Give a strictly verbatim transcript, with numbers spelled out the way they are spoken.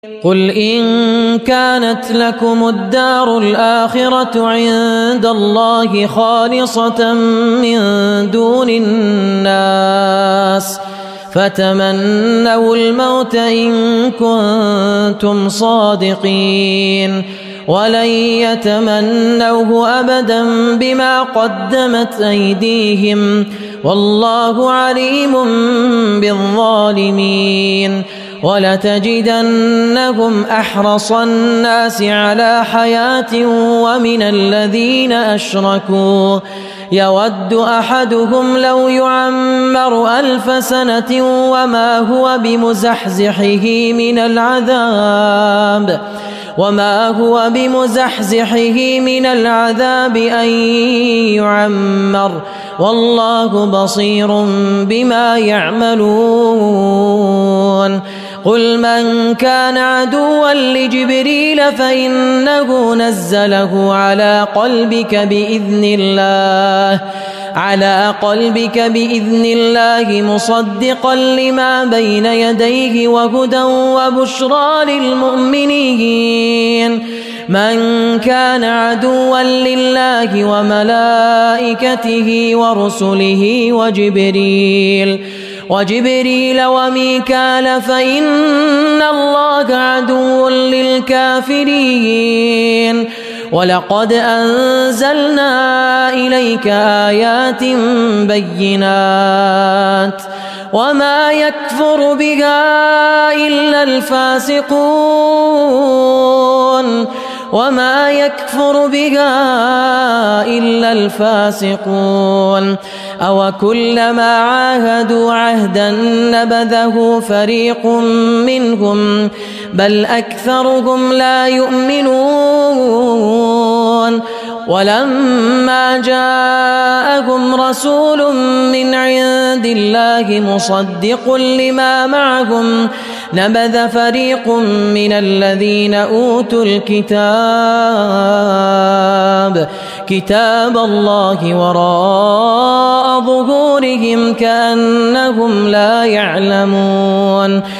قل إن كانت لكم الدار الآخرة عند الله خالصة من دون الناس فتمنوا الموت إن كنتم صادقين ولن يتمنوه أبدا بما قدمت أيديهم والله عليم بالظالمين. ولتجدنهم أحرص الناس على حياة ومن الذين أشركوا يود أحدهم لو يعمر ألف سنة وما هو بمزحزحه من العذاب وما هو بمزحزحه من العذاب أن يعمر والله بصير بما يعملون. قل من كان عدوا لجبريل فإنه نزله على قلبك بإذن الله على قلبك بإذن الله مصدقا لما بين يديه وهدى وبشرى للمؤمنين. من كان عدوا لله وملائكته ورسله وجبريل وجبريل وميكال فإن الله عدو للكافرين. ولقد أنزلنا إليك آيات بينات وما يكفر بها إلا الفاسقون وما يكفر بها إلا الفاسقون. أو كلما عاهدوا عهدا نبذه فريق منهم بل أكثرهم لا يؤمنون. ولما جاءهم رسول من عند الله مصدق لما معهم نبذ فريق من الذين أوتوا الكتاب كتاب الله وراء ظهورهم كأنهم لا يعلمون.